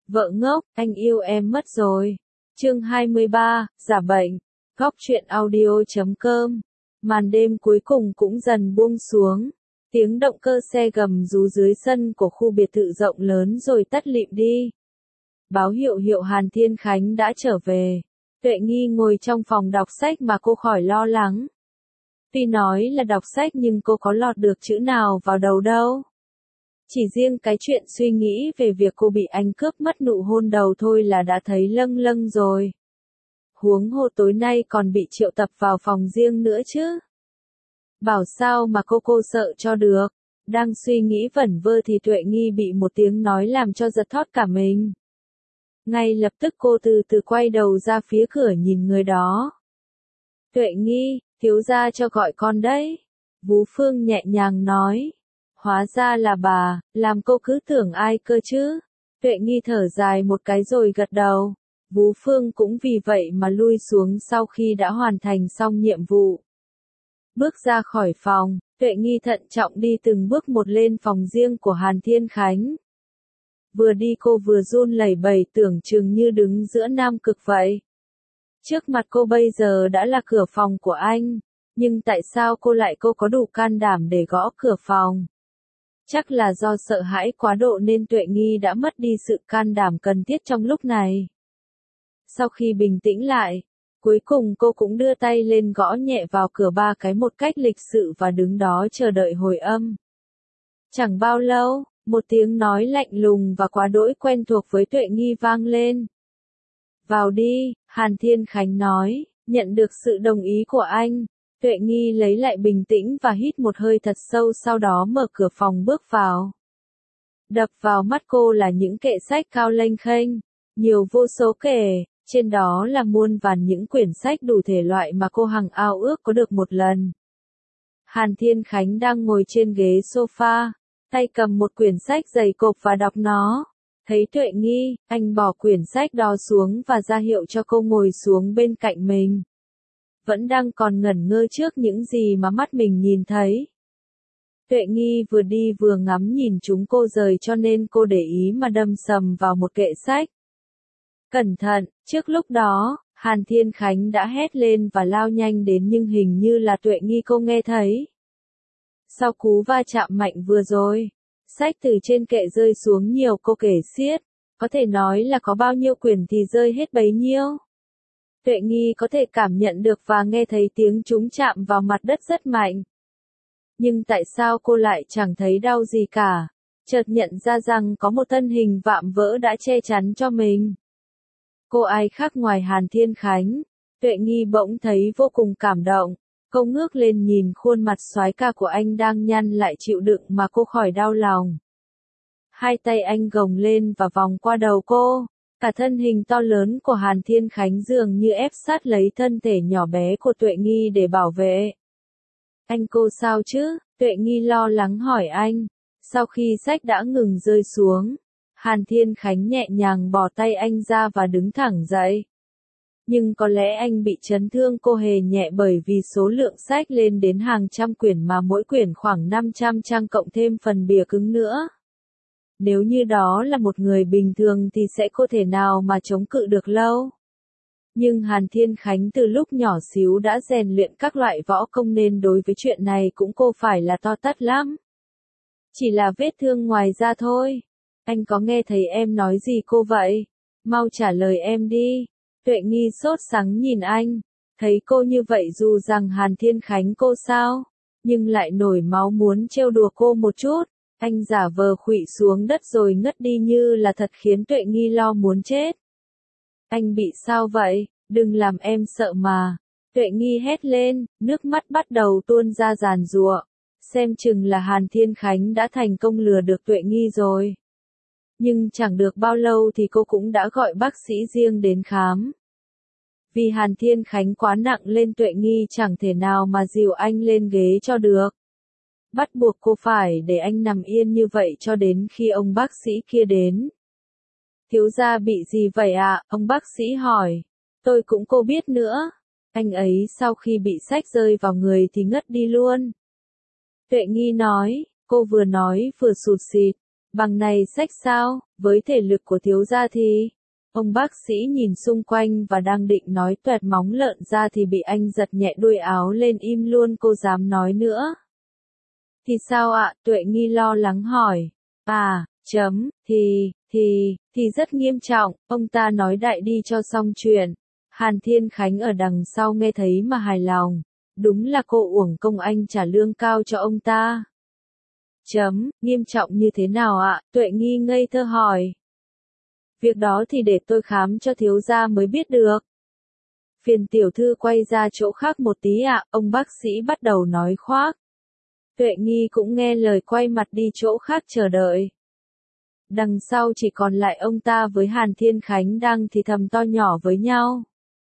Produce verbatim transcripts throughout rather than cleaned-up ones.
Vợ ngốc, anh yêu em mất rồi. Chương hai mươi ba, giả bệnh. Góc truyện audio chấm com. Màn đêm cuối cùng cũng dần buông xuống. Tiếng động cơ xe gầm rú dưới sân của khu biệt thự rộng lớn rồi tắt lịm đi. Báo hiệu hiệu Hàn Thiên Khánh đã trở về. Tuệ Nghi ngồi trong phòng đọc sách mà cô khỏi lo lắng. Tuy nói là đọc sách nhưng cô có lọt được chữ nào vào đầu đâu. Chỉ riêng cái chuyện suy nghĩ về việc cô bị anh cướp mất nụ hôn đầu thôi là đã thấy lâng lâng rồi. Huống hồ tối nay còn bị triệu tập vào phòng riêng nữa chứ. Bảo sao mà cô cô sợ cho được. Đang suy nghĩ vẩn vơ thì Tuệ Nghi bị một tiếng nói làm cho giật thót cả mình. Ngay lập tức cô từ từ quay đầu ra phía cửa nhìn người đó. Tuệ Nghi, thiếu gia cho gọi con đấy. Vú Phương nhẹ nhàng nói. Hóa ra là bà, làm cô cứ tưởng ai cơ chứ. Tuệ Nghi thở dài một cái rồi gật đầu. Vú Phương cũng vì vậy mà lui xuống sau khi đã hoàn thành xong nhiệm vụ. Bước ra khỏi phòng, Tuệ Nghi thận trọng đi từng bước một lên phòng riêng của Hàn Thiên Khánh. Vừa đi cô vừa run lẩy bẩy tưởng chừng như đứng giữa Nam Cực vậy. Trước mặt cô bây giờ đã là cửa phòng của anh, nhưng tại sao cô lại cô có đủ can đảm để gõ cửa phòng? Chắc là do sợ hãi quá độ nên Tuệ Nghi đã mất đi sự can đảm cần thiết trong lúc này. Sau khi bình tĩnh lại, cuối cùng cô cũng đưa tay lên gõ nhẹ vào cửa ba cái một cách lịch sự và đứng đó chờ đợi hồi âm. Chẳng bao lâu, một tiếng nói lạnh lùng và quá đỗi quen thuộc với Tuệ Nghi vang lên. Vào đi, Hàn Thiên Khánh nói, nhận được sự đồng ý của anh. Tuệ Nghi lấy lại bình tĩnh và hít một hơi thật sâu sau đó mở cửa phòng bước vào. Đập vào mắt cô là những kệ sách cao lênh khênh, nhiều vô số kệ, trên đó là muôn vàn những quyển sách đủ thể loại mà cô hằng ao ước có được một lần. Hàn Thiên Khánh đang ngồi trên ghế sofa, tay cầm một quyển sách dày cộp và đọc nó. Thấy Tuệ Nghi, anh bỏ quyển sách đó xuống và ra hiệu cho cô ngồi xuống bên cạnh mình. Vẫn đang còn ngẩn ngơ trước những gì mà mắt mình nhìn thấy. Tuệ Nghi vừa đi vừa ngắm nhìn chúng cô rời cho nên cô để ý mà đâm sầm vào một kệ sách. Cẩn thận, trước lúc đó, Hàn Thiên Khánh đã hét lên và lao nhanh đến nhưng hình như là Tuệ Nghi cô nghe thấy. Sau cú va chạm mạnh vừa rồi, sách từ trên kệ rơi xuống nhiều cô kể xiết, có thể nói là có bao nhiêu quyển thì rơi hết bấy nhiêu. Tuệ Nghi có thể cảm nhận được và nghe thấy tiếng chúng chạm vào mặt đất rất mạnh. Nhưng tại sao cô lại chẳng thấy đau gì cả, chợt nhận ra rằng có một thân hình vạm vỡ đã che chắn cho mình. Cô ai khác ngoài Hàn Thiên Khánh, Tuệ Nghi bỗng thấy vô cùng cảm động. Cô ngước lên nhìn khuôn mặt soái ca của anh đang nhăn lại chịu đựng mà cô khỏi đau lòng. Hai tay anh gồng lên và vòng qua đầu cô, cả thân hình to lớn của Hàn Thiên Khánh dường như ép sát lấy thân thể nhỏ bé của Tuệ Nghi để bảo vệ. Anh cô sao chứ? Tuệ Nghi lo lắng hỏi anh. Sau khi sách đã ngừng rơi xuống, Hàn Thiên Khánh nhẹ nhàng bỏ tay anh ra và đứng thẳng dậy. Nhưng có lẽ anh bị chấn thương cô hề nhẹ bởi vì số lượng sách lên đến hàng trăm quyển mà mỗi quyển khoảng năm trăm trang cộng thêm phần bìa cứng nữa. Nếu như đó là một người bình thường thì sẽ không thể nào mà chống cự được lâu. Nhưng Hàn Thiên Khánh từ lúc nhỏ xíu đã rèn luyện các loại võ công nên đối với chuyện này cũng cô phải là to tát lắm. Chỉ là vết thương ngoài da thôi. Anh có nghe thấy em nói gì cô vậy? Mau trả lời em đi. Tuệ Nghi sốt sắng nhìn anh, thấy cô như vậy dù rằng Hàn Thiên Khánh cô sao, nhưng lại nổi máu muốn trêu đùa cô một chút, anh giả vờ khuỵu xuống đất rồi ngất đi như là thật khiến Tuệ Nghi lo muốn chết. Anh bị sao vậy? Đừng làm em sợ mà. Tuệ Nghi hét lên, nước mắt bắt đầu tuôn ra giàn giụa, xem chừng là Hàn Thiên Khánh đã thành công lừa được Tuệ Nghi rồi. Nhưng chẳng được bao lâu thì cô cũng đã gọi bác sĩ riêng đến khám. Vì Hàn Thiên Khánh quá nặng lên Tuệ Nghi chẳng thể nào mà dìu anh lên ghế cho được. Bắt buộc cô phải để anh nằm yên như vậy cho đến khi ông bác sĩ kia đến. Thiếu gia bị gì vậy ạ? À? Ông bác sĩ hỏi. Tôi cũng cô biết nữa. Anh ấy sau khi bị sách rơi vào người thì ngất đi luôn. Tuệ Nghi nói, cô vừa nói vừa sụt sịt. Bằng này sách sao, với thể lực của thiếu gia thì... Ông bác sĩ nhìn xung quanh và đang định nói toẹt móng lợn ra thì bị anh giật nhẹ đuôi áo lên im luôn cô dám nói nữa. Thì sao ạ? Tuệ Nghi lo lắng hỏi. À, chấm, thì, thì, thì rất nghiêm trọng, ông ta nói đại đi cho xong chuyện. Hàn Thiên Khánh ở đằng sau nghe thấy mà hài lòng. Đúng là cô uổng công anh trả lương cao cho ông ta. Chấm, nghiêm trọng như thế nào ạ? Tuệ Nghi ngây thơ hỏi. Việc đó thì để tôi khám cho thiếu gia mới biết được. Phiền tiểu thư quay ra chỗ khác một tí ạ, ông bác sĩ bắt đầu nói khoác. Tuệ Nghi cũng nghe lời quay mặt đi chỗ khác chờ đợi. Đằng sau chỉ còn lại ông ta với Hàn Thiên Khánh đang thì thầm to nhỏ với nhau.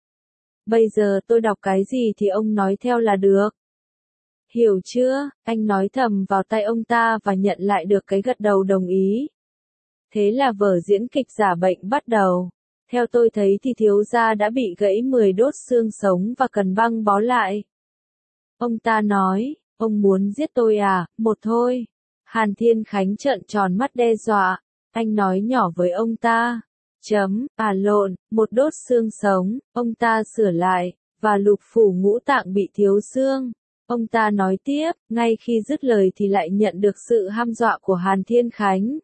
Bây giờ tôi đọc cái gì thì ông nói theo là được. Hiểu chưa? Anh nói thầm vào tay ông ta và nhận lại được cái gật đầu đồng ý. Thế là vở diễn kịch giả bệnh bắt đầu. Theo tôi thấy thì thiếu gia đã bị gãy mười đốt xương sống và cần băng bó lại. Ông ta nói, ông muốn giết tôi à, một thôi. Hàn Thiên Khánh trợn tròn mắt đe dọa. Anh nói nhỏ với ông ta. Chấm, à lộn, một đốt xương sống, ông ta sửa lại, và lục phủ ngũ tạng bị thiếu xương. Ông ta nói tiếp, ngay khi dứt lời thì lại nhận được sự hăm dọa của Hàn Thiên Khánh.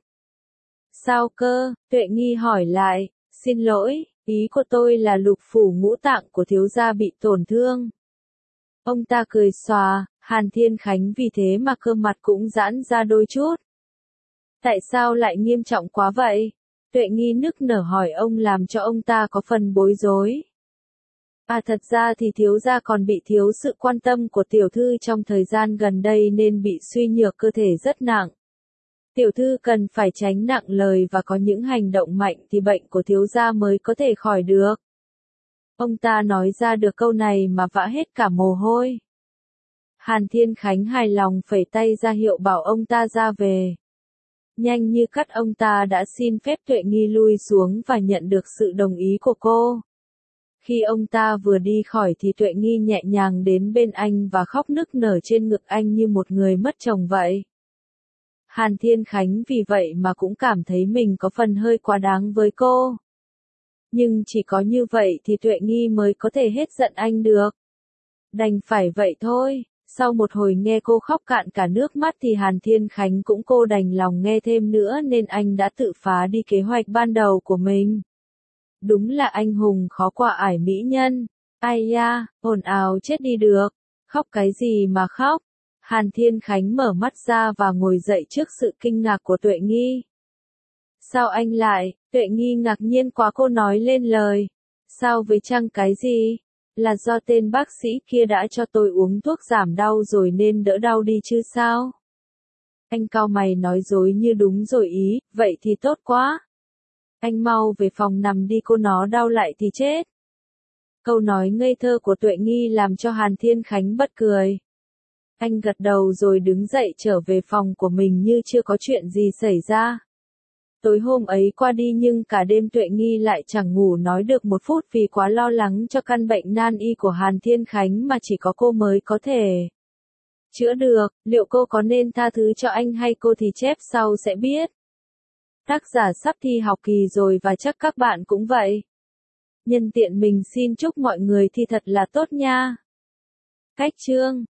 Sao cơ? Tuệ Nghi hỏi lại, xin lỗi, ý của tôi là lục phủ ngũ tạng của thiếu gia bị tổn thương. Ông ta cười xòa, Hàn Thiên Khánh vì thế mà cơ mặt cũng giãn ra đôi chút. Tại sao lại nghiêm trọng quá vậy? Tuệ Nghi nức nở hỏi ông làm cho ông ta có phần bối rối. À thật ra thì thiếu gia còn bị thiếu sự quan tâm của tiểu thư trong thời gian gần đây nên bị suy nhược cơ thể rất nặng. Tiểu thư cần phải tránh nặng lời và có những hành động mạnh thì bệnh của thiếu gia mới có thể khỏi được. Ông ta nói ra được câu này mà vã hết cả mồ hôi. Hàn Thiên Khánh hài lòng phẩy tay ra hiệu bảo ông ta ra về. Nhanh như cắt ông ta đã xin phép Tuệ Nghi lui xuống và nhận được sự đồng ý của cô. Khi ông ta vừa đi khỏi thì Tuệ Nghi nhẹ nhàng đến bên anh và khóc nức nở trên ngực anh như một người mất chồng vậy. Hàn Thiên Khánh vì vậy mà cũng cảm thấy mình có phần hơi quá đáng với cô. Nhưng chỉ có như vậy thì Tuệ Nghi mới có thể hết giận anh được. Đành phải vậy thôi, sau một hồi nghe cô khóc cạn cả nước mắt thì Hàn Thiên Khánh cũng cô đành lòng nghe thêm nữa nên anh đã tự phá đi kế hoạch ban đầu của mình. Đúng là anh hùng khó qua ải mỹ nhân. Ai da, ồn ào chết đi được. Khóc cái gì mà khóc? Hàn Thiên Khánh mở mắt ra và ngồi dậy trước sự kinh ngạc của Tuệ Nghi. Sao anh lại? Tuệ Nghi ngạc nhiên quá cô nói lên lời. Sao với chăng cái gì? Là do tên bác sĩ kia đã cho tôi uống thuốc giảm đau rồi nên đỡ đau đi chứ sao? Anh cau mày nói dối như đúng rồi ý, vậy thì tốt quá. Anh mau về phòng nằm đi cô nó đau lại thì chết. Câu nói ngây thơ của Tuệ Nghi làm cho Hàn Thiên Khánh bật cười. Anh gật đầu rồi đứng dậy trở về phòng của mình như chưa có chuyện gì xảy ra. Tối hôm ấy qua đi nhưng cả đêm Tuệ Nghi lại chẳng ngủ nói được một phút vì quá lo lắng cho căn bệnh nan y của Hàn Thiên Khánh mà chỉ có cô mới có thể chữa được. Liệu cô có nên tha thứ cho anh hay cô thì chép sau sẽ biết. Tác giả sắp thi học kỳ rồi và chắc các bạn cũng vậy. Nhân tiện mình xin chúc mọi người thi thật là tốt nha. Cách chương